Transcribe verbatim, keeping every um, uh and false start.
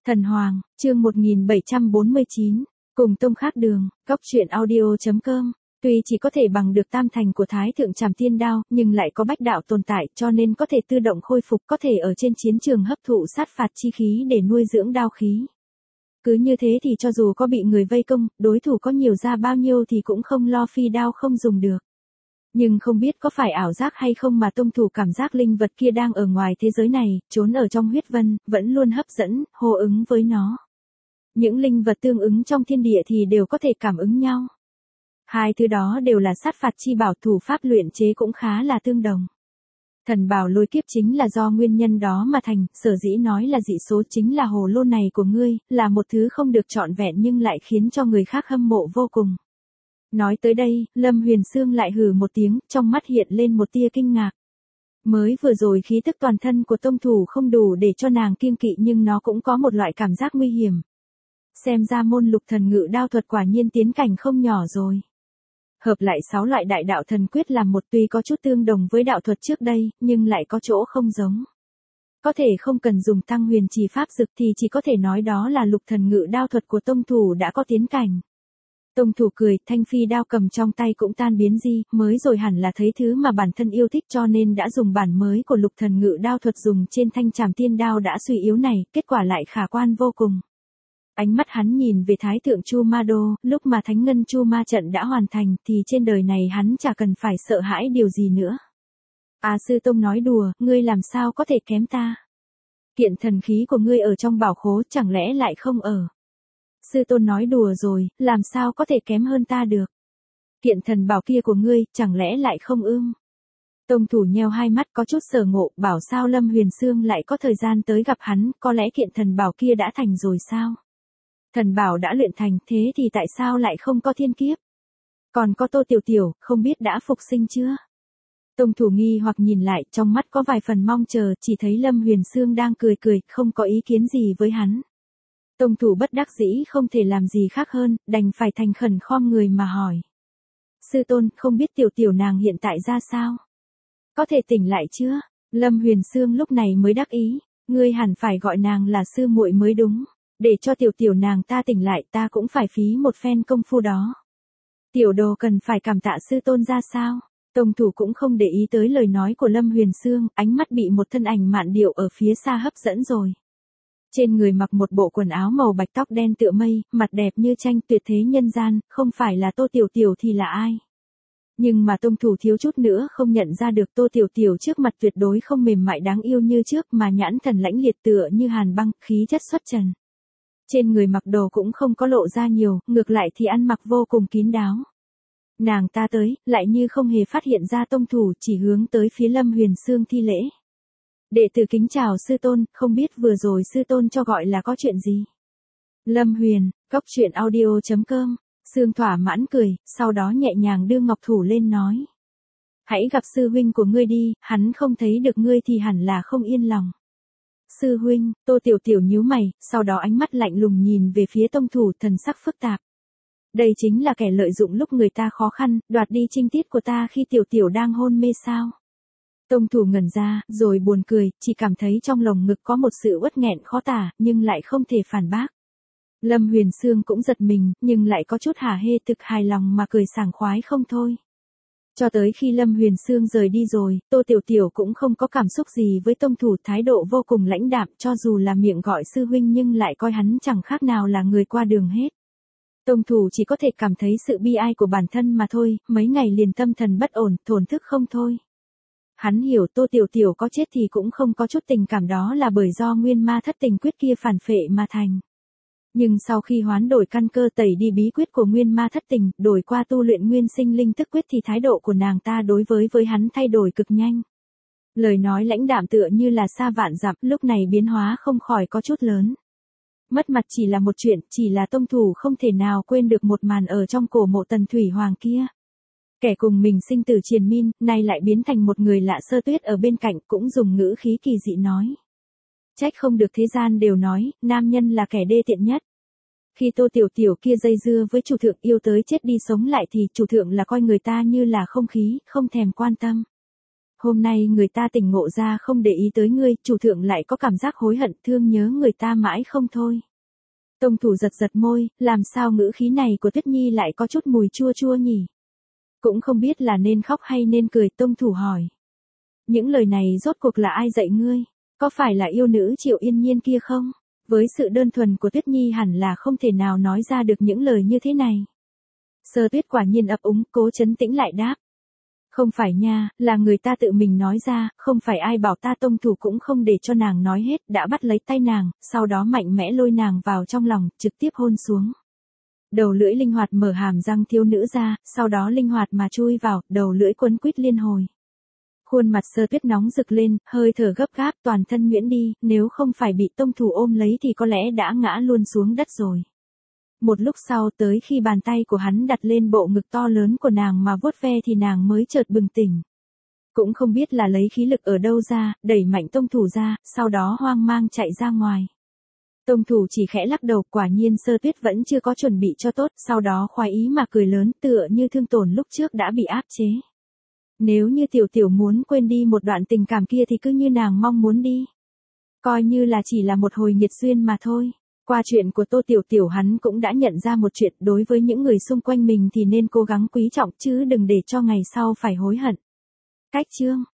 Thần Hoàng, chương một nghìn bảy trăm bốn mươi chín, cùng tông khác đường, góc truyện audio.com. Tuy chỉ có thể bằng được tam thành của Thái Thượng Trảm Tiên Đao, nhưng lại có bách đạo tồn tại cho nên có thể tự động khôi phục, có thể ở trên chiến trường hấp thụ sát phạt chi khí để nuôi dưỡng đao khí. Cứ như thế thì cho dù có bị người vây công, đối thủ có nhiều ra bao nhiêu thì cũng không lo phi đao không dùng được. Nhưng không biết có phải ảo giác hay không mà tông thủ cảm giác linh vật kia đang ở ngoài thế giới này, trốn ở trong huyết vân, vẫn luôn hấp dẫn, hô ứng với nó. Những linh vật tương ứng trong thiên địa thì đều có thể cảm ứng nhau. Hai thứ đó đều là sát phạt chi bảo, thủ pháp luyện chế cũng khá là tương đồng. Thần bảo lôi kiếp chính là do nguyên nhân đó mà thành, sở dĩ nói là dị số chính là hồ lô này của ngươi, là một thứ không được trọn vẹn nhưng lại khiến cho người khác hâm mộ vô cùng. Nói tới đây, Lâm Huyền Sương lại hừ một tiếng, trong mắt hiện lên một tia kinh ngạc. Mới vừa rồi khí tức toàn thân của tông thủ không đủ để cho nàng kiêng kỵ nhưng nó cũng có một loại cảm giác nguy hiểm. Xem ra môn lục thần ngự đao thuật quả nhiên tiến cảnh không nhỏ rồi. Hợp lại sáu loại đại đạo thần quyết làm một, tuy có chút tương đồng với đạo thuật trước đây, nhưng lại có chỗ không giống. Có thể không cần dùng tăng huyền trì pháp dực thì chỉ có thể nói đó là lục thần ngự đao thuật của tông thủ đã có tiến cảnh. Tông thủ cười, thanh phi đao cầm trong tay cũng tan biến di, mới rồi hẳn là thấy thứ mà bản thân yêu thích cho nên đã dùng bản mới của lục thần ngự đao thuật dùng trên thanh trảm tiên đao đã suy yếu này, kết quả lại khả quan vô cùng. Ánh mắt hắn nhìn về Thái Thượng Chu Ma Đô, lúc mà Thánh Ngân Chu Ma trận đã hoàn thành thì trên đời này hắn chả cần phải sợ hãi điều gì nữa. À sư tông nói đùa, ngươi làm sao có thể kém ta? Kiện thần khí của ngươi ở trong bảo khố chẳng lẽ lại không ở? Sư tôn nói đùa rồi, làm sao có thể kém hơn ta được? Kiện thần bảo kia của ngươi, chẳng lẽ lại không ưng? Tông thủ nheo hai mắt có chút sở ngộ, bảo sao Lâm Huyền Sương lại có thời gian tới gặp hắn, có lẽ kiện thần bảo kia đã thành rồi sao? Thần bảo đã luyện thành, thế thì tại sao lại không có thiên kiếp? Còn có Tô Tiểu Tiểu, không biết đã phục sinh chưa? Tông thủ nghi hoặc nhìn lại, trong mắt có vài phần mong chờ, chỉ thấy Lâm Huyền Sương đang cười cười, không có ý kiến gì với hắn. Tông thủ bất đắc dĩ không thể làm gì khác hơn, đành phải thành khẩn khom người mà hỏi. Sư tôn, không biết Tiểu Tiểu nàng hiện tại ra sao? Có thể tỉnh lại chưa? Lâm Huyền Sương lúc này mới đắc ý, ngươi hẳn phải gọi nàng là sư muội mới đúng. Để cho tiểu tiểu nàng ta tỉnh lại ta cũng phải phí một phen công phu đó. Tiểu đồ cần phải cảm tạ sư tôn ra sao? Tông thủ cũng không để ý tới lời nói của Lâm Huyền Sương, ánh mắt bị một thân ảnh mạn điệu ở phía xa hấp dẫn rồi. Trên người mặc một bộ quần áo màu bạch, tóc đen tựa mây, mặt đẹp như tranh, tuyệt thế nhân gian, không phải là Tô Tiểu Tiểu thì là ai? Nhưng mà tông thủ thiếu chút nữa không nhận ra được Tô Tiểu Tiểu trước mặt tuyệt đối không mềm mại đáng yêu như trước mà nhãn thần lãnh liệt tựa như hàn băng, khí chất xuất trần. Trên người mặc đồ cũng không có lộ ra nhiều, ngược lại thì ăn mặc vô cùng kín đáo. Nàng ta tới, lại như không hề phát hiện ra tông thủ, chỉ hướng tới phía Lâm Huyền Sương thi lễ. Đệ tử kính chào sư tôn, không biết vừa rồi sư tôn cho gọi là có chuyện gì? Lâm Huyền, góc truyện audio.com, Sương thỏa mãn cười, sau đó nhẹ nhàng đưa ngọc thủ lên nói. Hãy gặp sư huynh của ngươi đi, hắn không thấy được ngươi thì hẳn là không yên lòng. Sư huynh, Tô Tiểu Tiểu nhíu mày, sau đó ánh mắt lạnh lùng nhìn về phía tông thủ, thần sắc phức tạp. Đây chính là kẻ lợi dụng lúc người ta khó khăn, đoạt đi trinh tiết của ta khi Tiểu Tiểu đang hôn mê sao? Tông thủ ngẩn ra, rồi buồn cười, chỉ cảm thấy trong lồng ngực có một sự uất nghẹn khó tả, nhưng lại không thể phản bác. Lâm Huyền Sương cũng giật mình, nhưng lại có chút hả hê thực hài lòng mà cười sảng khoái không thôi. Cho tới khi Lâm Huyền Sương rời đi rồi, Tô Tiểu Tiểu cũng không có cảm xúc gì với tông thủ, thái độ vô cùng lãnh đạm, cho dù là miệng gọi sư huynh nhưng lại coi hắn chẳng khác nào là người qua đường hết. Tông thủ chỉ có thể cảm thấy sự bi ai của bản thân mà thôi, mấy ngày liền tâm thần bất ổn, thổn thức không thôi. Hắn hiểu Tô Tiểu Tiểu có chết thì cũng không có chút tình cảm, đó là bởi do nguyên ma thất tình quyết kia phản phệ mà thành. Nhưng sau khi hoán đổi căn cơ, tẩy đi bí quyết của nguyên ma thất tình, đổi qua tu luyện nguyên sinh linh tức quyết thì thái độ của nàng ta đối với với hắn thay đổi cực nhanh. Lời nói lãnh đạm tựa như là xa vạn dặm, lúc này biến hóa không khỏi có chút lớn. Mất mặt chỉ là một chuyện, chỉ là tông thủ không thể nào quên được một màn ở trong cổ mộ Tần Thủy Hoàng kia. Kẻ cùng mình sinh tử triền miên, nay lại biến thành một người lạ. Sơ Tuyết ở bên cạnh cũng dùng ngữ khí kỳ dị nói. Trách không được thế gian đều nói, nam nhân là kẻ đê tiện nhất. Khi Tô Tiểu Tiểu kia dây dưa với chủ thượng yêu tới chết đi sống lại thì chủ thượng là coi người ta như là không khí, không thèm quan tâm. hôm nay người ta tỉnh ngộ ra không để ý tới ngươi, chủ thượng lại có cảm giác hối hận thương nhớ người ta mãi không thôi. Tông thủ giật giật môi, làm sao ngữ khí này của Tuyết Nhi lại có chút mùi chua chua nhỉ? Cũng không biết là nên khóc hay nên cười, tông thủ hỏi. Những lời này rốt cuộc là ai dạy ngươi? Có phải là yêu nữ Triệu Yên Nhiên kia không? Với sự đơn thuần của Tuyết Nhi hẳn là không thể nào nói ra được những lời như thế này. Sơ Tuyết quả nhiên ấp úng, cố trấn tĩnh lại đáp. Không phải nha, là người ta tự mình nói ra, không phải ai bảo ta. Tông thủ cũng không để cho nàng nói hết, đã bắt lấy tay nàng, sau đó mạnh mẽ lôi nàng vào trong lòng, trực tiếp hôn xuống. Đầu lưỡi linh hoạt mở hàm răng thiếu nữ ra, sau đó linh hoạt mà chui vào, đầu lưỡi quấn quýt liên hồi. Khuôn mặt Sơ Tuyết nóng rực lên, hơi thở gấp gáp, toàn thân nhuyễn đi, nếu không phải bị tông thủ ôm lấy thì có lẽ đã ngã luôn xuống đất rồi. Một lúc sau tới khi bàn tay của hắn đặt lên bộ ngực to lớn của nàng mà vuốt ve thì nàng mới chợt bừng tỉnh. Cũng không biết là lấy khí lực ở đâu ra, đẩy mạnh tông thủ ra, sau đó hoang mang chạy ra ngoài. Tông thủ chỉ khẽ lắc đầu, quả nhiên Sơ Tuyết vẫn chưa có chuẩn bị cho tốt, sau đó khoái ý mà cười lớn, tựa như thương tổn lúc trước đã bị áp chế. Nếu như tiểu tiểu muốn quên đi một đoạn tình cảm kia thì cứ như nàng mong muốn đi. Coi như là chỉ là một hồi nghiệt duyên mà thôi. Qua chuyện của Tô Tiểu Tiểu hắn cũng đã nhận ra một chuyện, đối với những người xung quanh mình thì nên cố gắng quý trọng chứ đừng để cho ngày sau phải hối hận. Cách chương